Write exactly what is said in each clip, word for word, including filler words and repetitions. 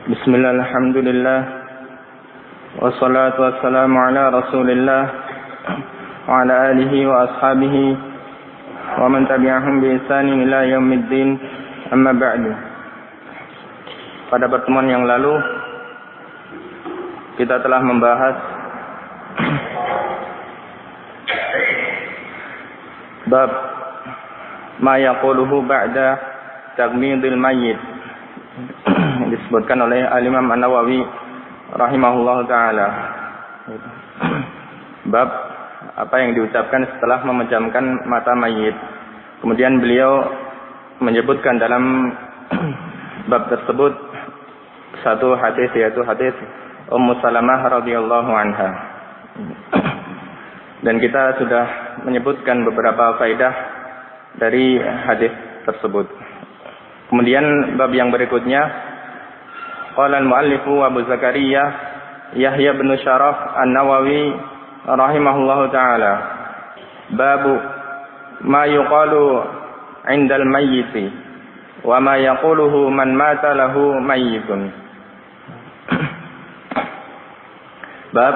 Bismillah, alhamdulillah, wassalatu wassalamu ala rasulillah wa ala alihi wa ashabihi wa man tabi'ahum bi ihsanin ila yaumiddin, amma ba'du. Pada pertemuan yang lalu kita telah membahas bab ma yaquluhu ba'da tagmidil mayyit, disebutkan oleh Al-Imam An-Nawawi rahimahullahu ta'ala. Bab apa yang diucapkan setelah memejamkan mata mayit. Kemudian beliau menyebutkan dalam bab tersebut satu hadis, yaitu hadis Ummu Salamah radhiyallahu anha. Dan kita sudah menyebutkan beberapa faedah dari hadis tersebut. Kemudian bab yang berikutnya, qala al-muallifu Abu Zakaria Yahya bin Syaraf An-Nawawi rahimahullahu taala, babu ma yuqalu 'indal mayyiti wa ma yaquluhu man mata lahu mayyitun. Bab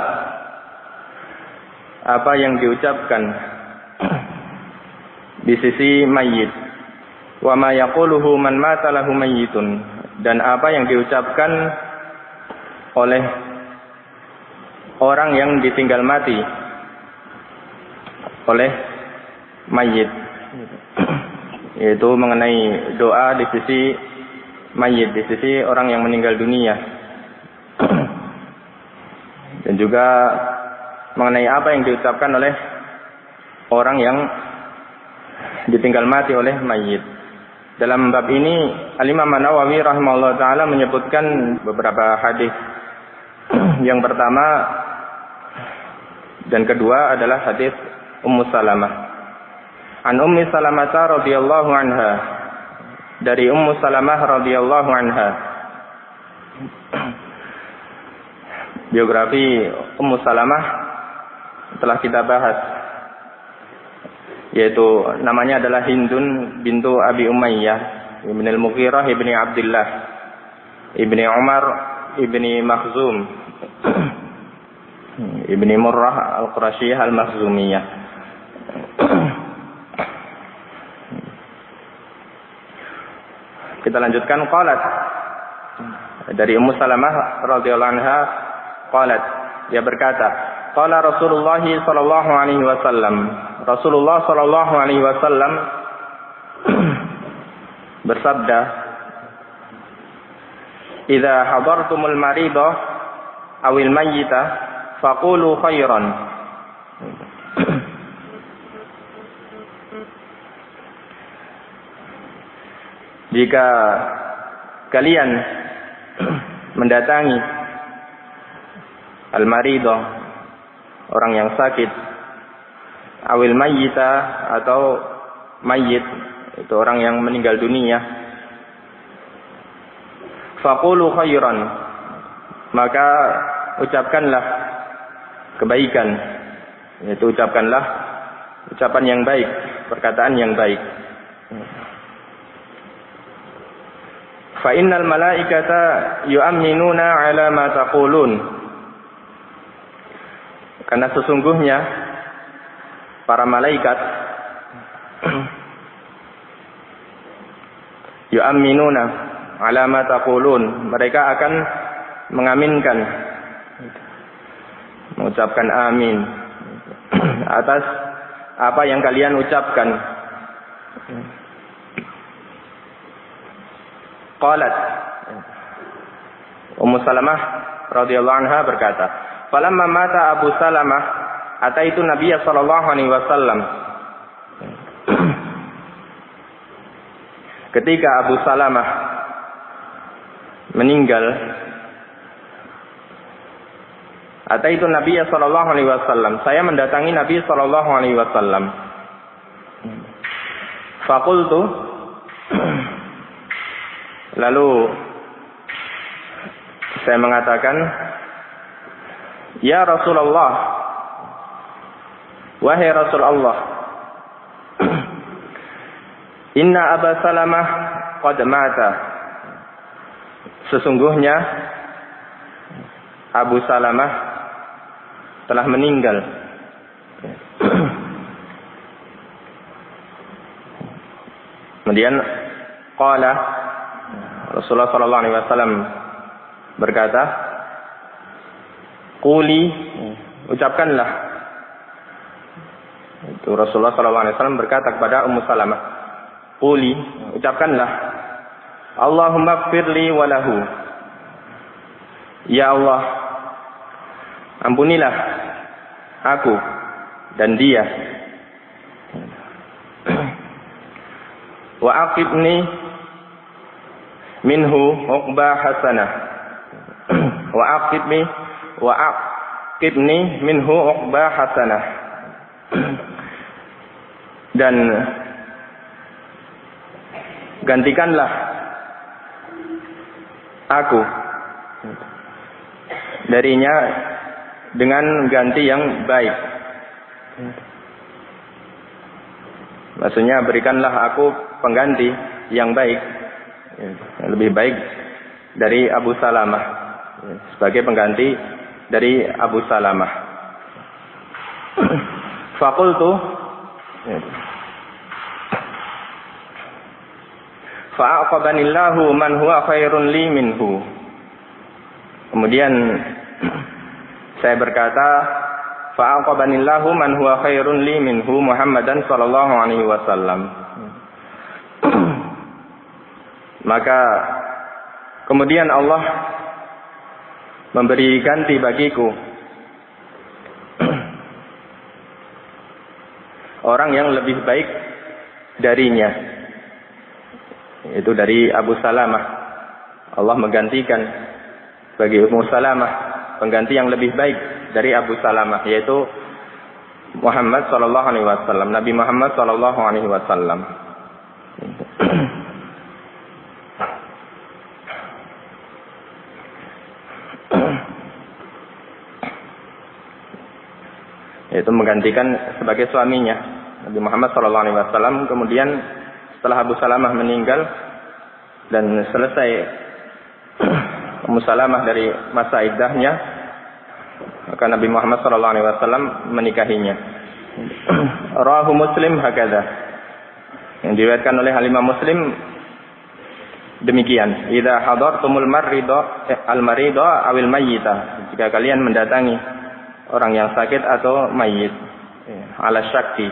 apa yang diucapkan di sisi mayit, wa ma yaquluhu man mata lahu mayyitun, dan apa yang diucapkan oleh orang yang ditinggal mati oleh mayit, yaitu mengenai doa di sisi mayit, di sisi orang yang meninggal dunia, dan juga mengenai apa yang diucapkan oleh orang yang ditinggal mati oleh mayit. Dalam bab ini Al-Imam An-Nawawi rahimahullah ta'ala menyebutkan beberapa hadis. Yang pertama dan kedua adalah hadis Ummu Salamah. An Ummi Salamah radhiyallahu anha, dari Ummu Salamah radhiyallahu anha. Biografi Ummu Salamah telah kita bahas, yaitu namanya adalah Hindun bintu Abi Umayyah ibn al-Mughirah ibni Abdullah ibni Umar ibni Makhzum ibni Murrah al-Qurashiyah al-Makhzumiyah. Kita lanjutkan. Qalat, dari Ummu Salamah radhiyallahu anha, qalat, dia berkata, qala Rasulullah sallallahu alaihi wasallam, Rasulullah sallallahu alaihi wasallam bersabda, "Idza hadartumul marida awil mayyita faqulu khairan." Jika kalian mendatangi al-marida, orang yang sakit, awil mayyita, atau mayyit, itu orang yang meninggal dunia, faqulu khairan, maka ucapkanlah kebaikan, yaitu ucapkanlah ucapan yang baik, perkataan yang baik. Fa innal malaikata yu'minuna 'ala ma taqulun, karena sesungguhnya para malaikat yu'minuna 'ala ma taqulun, mereka akan mengaminkan, mengucapkan amin atas apa yang kalian ucapkan. Qalat, Ummu Salamah radhiyallahu anha berkata, falamma mata Abu Salamah ataitu Nabiya sallallahu alaihi wasallam. Ketika Abu Salamah meninggal, ataitu Nabiya sallallahu alaihi wasallam, saya mendatangi Nabi sallallahu alaihi wasallam. Faqultu, lalu saya mengatakan, ya Rasulullah, wahai Rasulullah, inna Aba Salamah qad mata, sesungguhnya Abu Salamah telah meninggal. Kemudian qala Rasulullah sallallahu alaihi wasallam berkata, quli, ucapkanlah. Itu Rasulullah sallallahu alaihi wasallam berkata kepada Ummu Salamah, quli, ucapkanlah, Allahumma ighfirli wa lahu. Ya Allah, ampunilah aku dan dia. Wa aqibni minhu uqba hasanah. Wa aqibni wa aqibni minhu uqba hasanah. Dan gantikanlah aku darinya dengan ganti yang baik. Maksudnya berikanlah aku pengganti yang baik, yang lebih baik dari Abu Salamah, sebagai pengganti dari Abu Salamah. Faqultu, fa'aqabanillahu man huwa khairun li minhu. Kemudian saya berkata, fa'aqabanillahu man huwa khairun li minhu Muhammadan sallallahu alaihi wasallam. Maka kemudian Allah memberi ganti bagiku orang yang lebih baik darinya, itu dari Abu Salamah. Allah menggantikan bagi Ummu Salamah pengganti yang lebih baik dari Abu Salamah, yaitu Muhammad sallallahu alaihi wasallam, Nabi Muhammad sallallahu alaihi wasallam. Yaitu menggantikan sebagai suaminya Nabi Muhammad sallallahu alaihi wasallam. Kemudian setelah Abu Salamah meninggal dan selesai Ummu Salamah dari masa iddahnya, maka Nabi Muhammad sallallahu alaihi wasallam menikahinya. Rawahu Muslim hakadha. Yang diriwayatkan oleh Imam Muslim demikian, idza hadartumul marida al-marida awil mayyita, jika kalian mendatangi orang yang sakit atau mayit, ala syakki,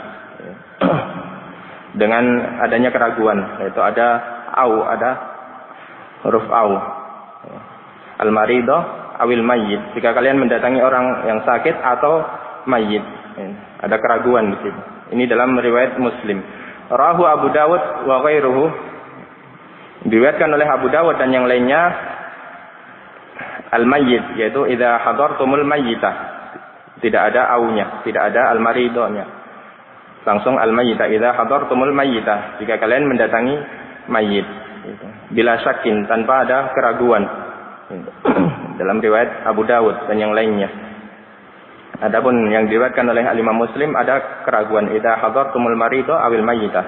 dengan adanya keraguan, yaitu ada au, ada huruf au, al-marido awil mayyit, jika kalian mendatangi orang yang sakit atau mayit, ada keraguan di situ. Ini dalam riwayat Muslim. Rahu Abu Dawud wa ghairuhu, diriwayatkan oleh Abu Dawud dan yang lainnya, al-mayyit, yaitu idza hadartumul mayyita, tidak ada aunya, tidak ada al-maridonya, langsung al-mayyita, idza hadartumul mayyita, jika kalian mendatangi mayit, bila syakin, tanpa ada keraguan, dalam riwayat Abu Dawud dan yang lainnya. Adapun yang diriwayatkan oleh Imam Muslim ada keraguan, idza hadartumul marido awil mayyita.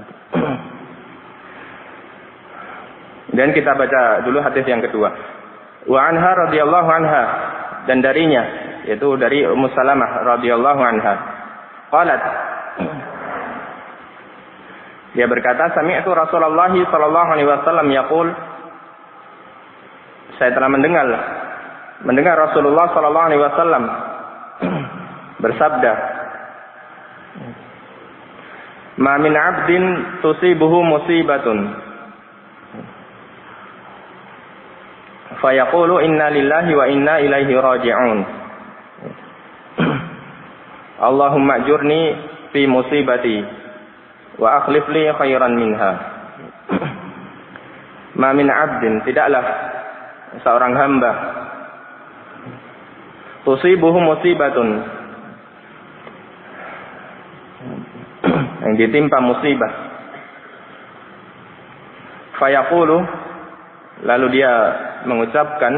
Dan kita baca dulu hadis yang kedua. Wa anha radhiyallahu anha, dan darinya, yaitu dari Ummu Salamah radhiyallahu anha, qalat, dia berkata, sami'tu Rasulullah sallallahu alaihi wasallam yaqul, saya telah mendengar mendengar Rasulullah sallallahu alaihi wasallam bersabda, ma min 'abdin tusibuhu musibatun fayaqulu inna lillahi wa inna ilaihi raji'un, Allahumma ajurni fi musibati wa akhlif li khairan minha. Ma min 'abdin, tidaklah seorang hamba, tusibuhu musibatun, yang ditimpa musibah, fayaqulu, lalu dia mengucapkan,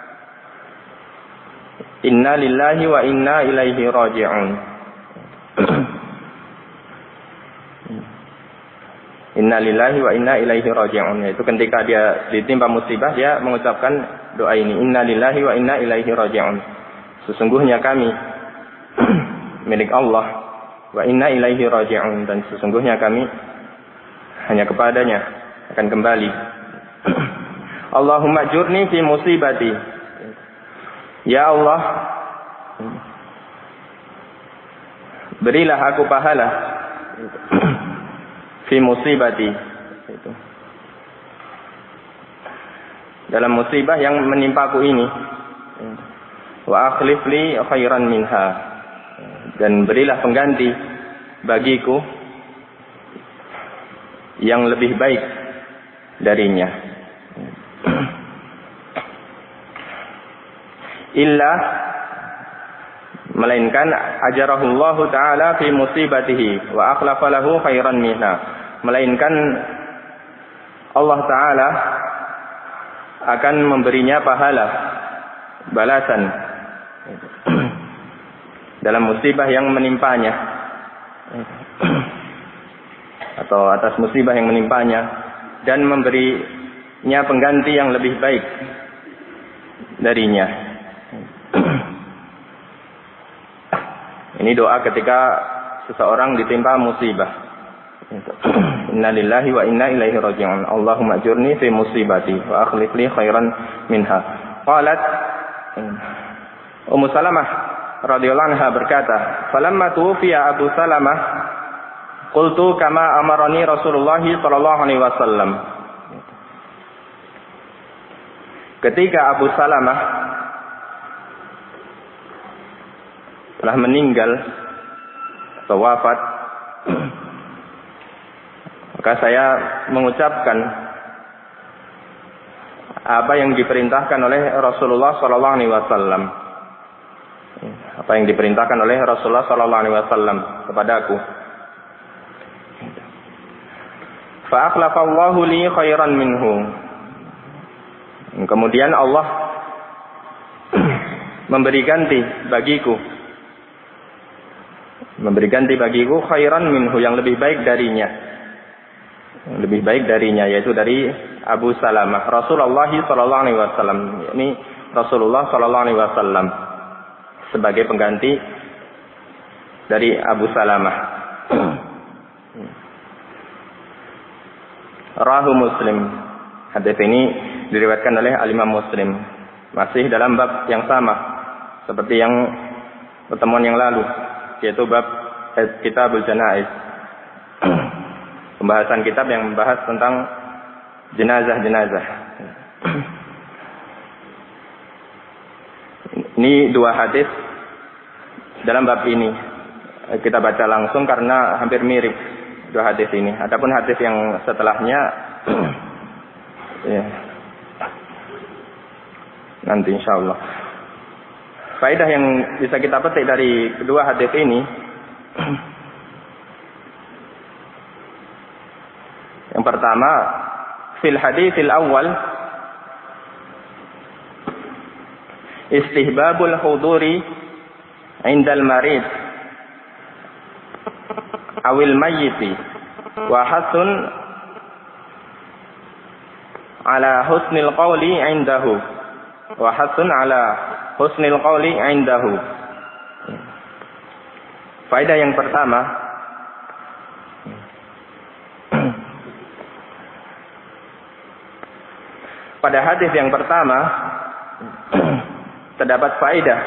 inna lillahi wa inna ilaihi raji'un, Inna lillahi wa inna ilaihi raji'un. Itu ketika dia ditimpa musibah, dia mengucapkan doa ini. Inna lillahi wa inna ilaihi raji'un. Sesungguhnya kami milik Allah, wa inna ilaihi raji'un, dan sesungguhnya kami hanya kepadanya akan kembali. Allahumma jurni fi musibati. Ya Allah, berilah aku pahala fi musibati, dalam musibah yang menimpaku ini. Wa akhlif li khairan minha, dan berilah pengganti bagiku yang lebih baik darinya. Illa, melainkan ajarahullahu ta'ala fi musibatihi wa akhlafa lahu khairan minha, melainkan Allah Ta'ala akan memberinya pahala, balasan dalam musibah yang menimpanya, atau atas musibah yang menimpanya, dan memberinya pengganti yang lebih baik darinya. Ini doa ketika seseorang ditimpa musibah. Inna lillahi wa inna ilaihi raji'un. Allahumma ajurni fi musibati wa akhlif li khairan minha. Qalat Ummu Salamah radhiyallahu anha berkata, "Falamma tuwfiya Abu Salamah, qultu kama amarani Rasulullah sallallahu alaihi wasallam." Ketika Abu Salamah telah meninggal atau wafat, maka saya mengucapkan apa yang diperintahkan oleh Rasulullah sallallahu alaihi wasallam. Apa yang diperintahkan oleh Rasulullah sallallahu alaihi wasallam kepadaku. Fa akhlafallahu li khairan minhu. Kemudian Allah memberi ganti bagiku. Memberi ganti bagiku khairan minhu, yang lebih baik darinya. Yang lebih baik darinya, yaitu dari Abu Salamah. Rasulullah sallallahu alaihi wasallam. Ini Rasulullah sallallahu alaihi wasallam sebagai pengganti dari Abu Salamah. Rahu Muslim. Hadis ini diriwayatkan oleh Al-Imam Muslim. Masih dalam bab yang sama seperti yang pertemuan yang lalu, yaitu bab Kitabul Janaiz. Pembahasan kitab yang membahas tentang jenazah-jenazah. Ini dua hadis dalam bab ini. Kita baca langsung karena hampir mirip dua hadis ini. Adapun hadis yang setelahnya ya, nanti insyaallah. Faedah yang bisa kita petik dari kedua hadis ini, yang pertama, fil haditsil awal istihbabul huduri indal marid awil mayyiti wa hasun ala husnil qawli indahu wa hasun ala husnil qawli indahu. Faedah yang pertama, pada hadis yang pertama terdapat faedah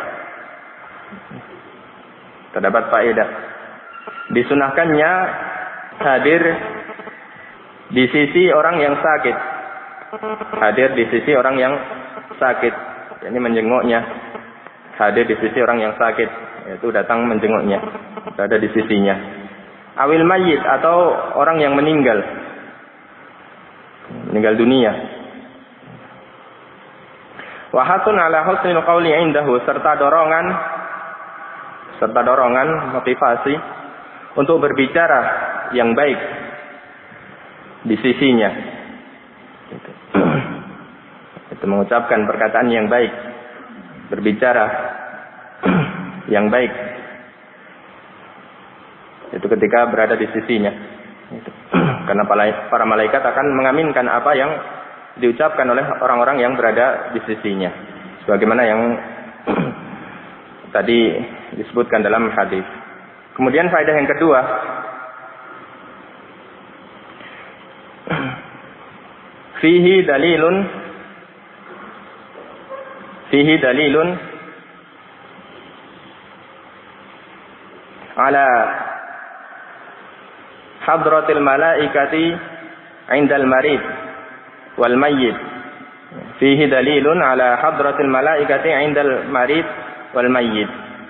terdapat faedah disunahkannya hadir di sisi orang yang sakit, hadir di sisi orang yang sakit, ini menjenguknya, hadir di sisi orang yang sakit, yaitu datang menjenguknya, berada di sisinya. Awil mayyit, atau orang yang meninggal, meninggal dunia. Wahatun ala husnil qawli indahu, serta dorongan, serta dorongan motivasi untuk berbicara yang baik di sisinya. Itu. Itu mengucapkan perkataan yang baik, berbicara yang baik. Itu ketika berada di sisinya. Itu. Karena para malaikat akan mengaminkan apa yang diucapkan oleh orang-orang yang berada di sisinya. Sebagaimana yang tadi disebutkan dalam hadis. Kemudian faedah yang kedua, fihi dalilun fihi dalilun ala hadratil malaikati indal marid wal mayyit. Fihi dalilun ala hadratil malaikati indal marid wal mayyit.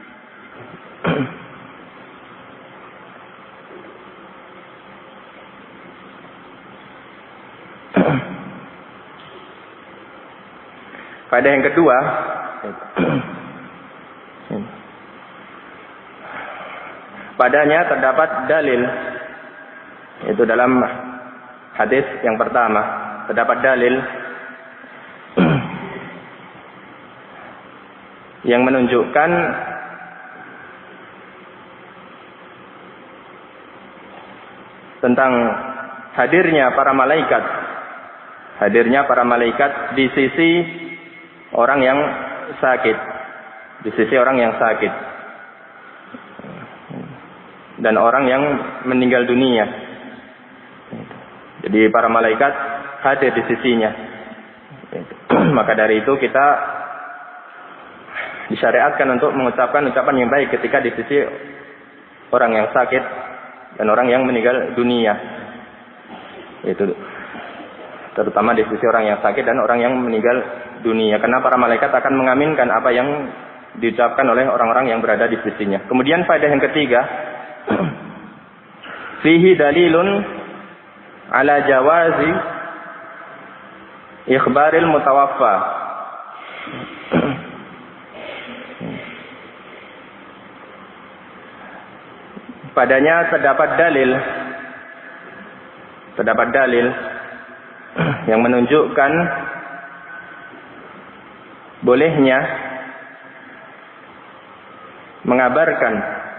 Faedah yang kedua, padanya terdapat dalil, itu dalam hadis yang pertama terdapat dalil yang menunjukkan tentang hadirnya para malaikat, hadirnya para malaikat di sisi orang yang sakit, di sisi orang yang sakit dan orang yang meninggal dunia. Jadi para malaikat hadir di sisinya. Maka dari itu kita disyariatkan untuk mengucapkan ucapan yang baik ketika di sisi orang yang sakit dan orang yang meninggal dunia. Itu terutama di sisi orang yang sakit dan orang yang meninggal dunia, karena para malaikat akan mengaminkan apa yang diucapkan oleh orang-orang yang berada di sisinya. Kemudian faedah yang ketiga, fihi dalilun ala jawazi ikhbaril mutawaffa. Padanya terdapat dalil terdapat dalil yang menunjukkan bolehnya mengabarkan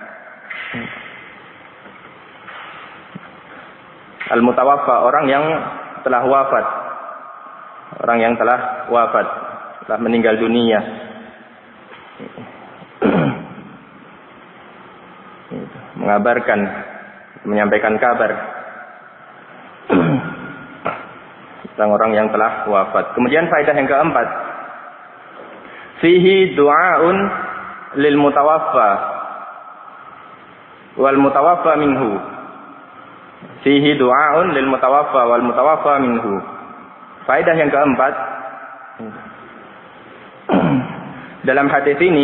al-mutawaffa, orang yang telah wafat, orang yang telah wafat, telah meninggal dunia, mengabarkan, menyampaikan kabar tentang orang yang telah wafat. Kemudian faedah yang keempat, fihi du'aun lil mutawaffa wal mutawaffa minhu. Fihi du'aun lil mutawaffa wal mutawaffa minhu. Faedah yang keempat, dalam hadis ini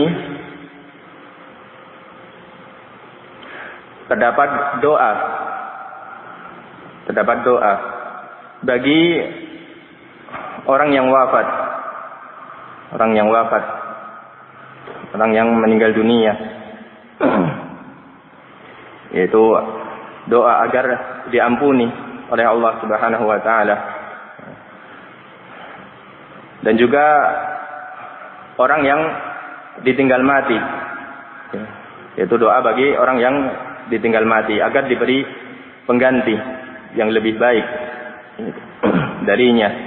terdapat doa, terdapat doa bagi orang yang wafat, orang yang wafat, orang yang meninggal dunia, yaitu doa agar diampuni oleh Allah Subhanahu wa taala. Dan juga orang yang ditinggal mati, yaitu doa bagi orang yang ditinggal mati agar diberi pengganti yang lebih baik darinya,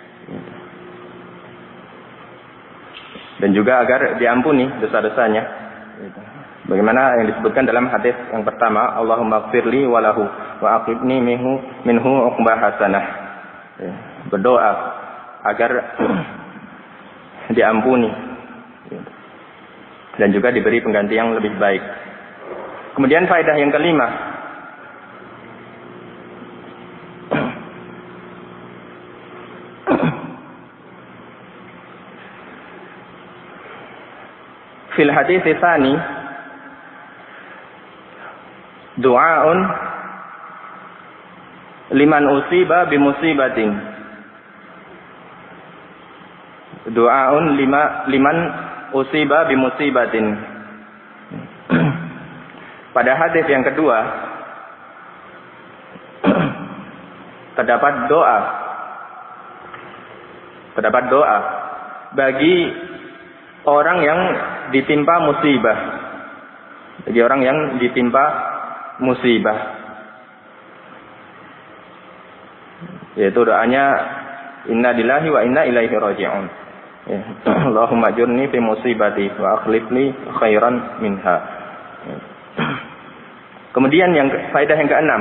dan juga agar diampuni dosa-dosanya, bagaimana yang disebutkan dalam hadis yang pertama, Allahumma ighfirli walahu wa aqibni minhu minhu uqbah hasanah. Berdoa agar diampuni dan juga diberi pengganti yang lebih baik. Kemudian faedah yang kelima, fil hadis tsani du'aun liman usiba bimusibatin. Du'aun lima liman usiba bimusibatin. Pada hadis yang kedua terdapat doa, terdapat doa bagi orang yang ditimpa musibah, bagi orang yang ditimpa musibah. yaitu doanya inna lillahi wa inna ilaihi raji'un. Ya. Allahumma ajurni fi musibati wa akhlifni khairan minha. Ya. Kemudian yang faedah yang keenam.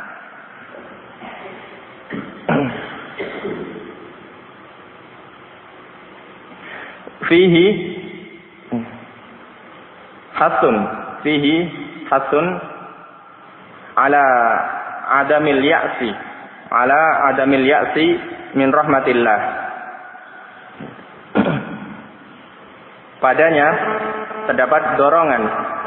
Fihi hasun, fihi hasun ala adamil ya'si, ala adamil ya'si min rahmatillah. Padanya terdapat dorongan,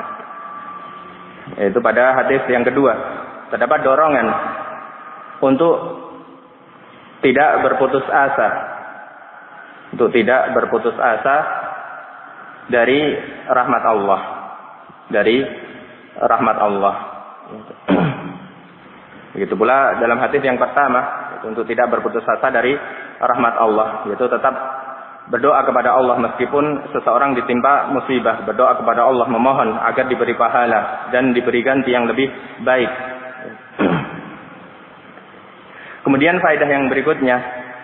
yaitu pada hadis yang kedua, terdapat dorongan untuk tidak berputus asa, untuk tidak berputus asa dari rahmat Allah, dari rahmat Allah. Begitu pula dalam hadis yang pertama, untuk tidak berputus asa dari rahmat Allah, yaitu tetap berdoa kepada Allah meskipun seseorang ditimpa musibah, berdoa kepada Allah memohon agar diberi pahala dan diberi ganti yang lebih baik. Kemudian faedah yang berikutnya,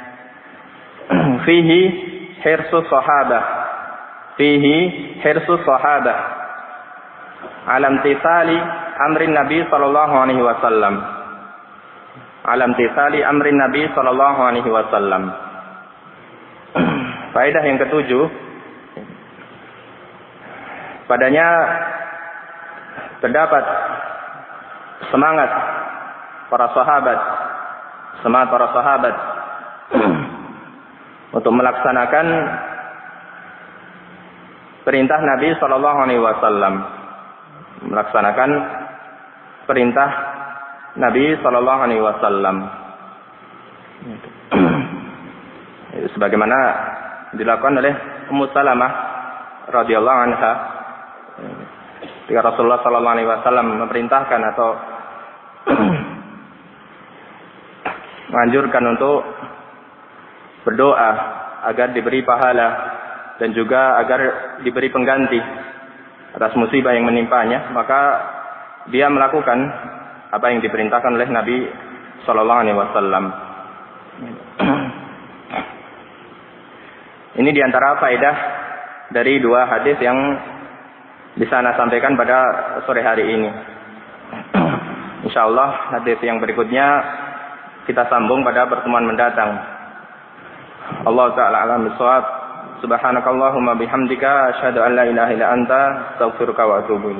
fihi hirsus sahabah, fihi hirsus sahabah alam tisali amrin Nabi sallallahu alaihi wasallam, alam tisali amrin Nabi sallallahu alaihi wasallam. Faedah yang ketujuh, padanya terdapat semangat para sahabat, semangat para sahabat untuk melaksanakan perintah Nabi sallallahu alaihi wasallam, melaksanakan perintah Nabi sallallahu alaihi wasallam. Sebagaimana dilakukan oleh Ummu Salamah radhiyallahu anha ketika Rasulullah sallallahu alaihi wasallam memerintahkan atau menganjurkan untuk berdoa agar diberi pahala dan juga agar diberi pengganti atas musibah yang menimpanya, maka dia melakukan apa yang diperintahkan oleh Nabi sallallahu alaihi wasallam. Ini diantara faedah dari dua hadis yang bisa Ana sampaikan pada sore hari ini. Insyaallah hadis yang berikutnya kita sambung pada pertemuan mendatang. Allah Ta'ala alam bisawab. Subhanakallahumma bihamdika asyhadu an la ilaha illa anta astaghfiruka wa atubu ilaik.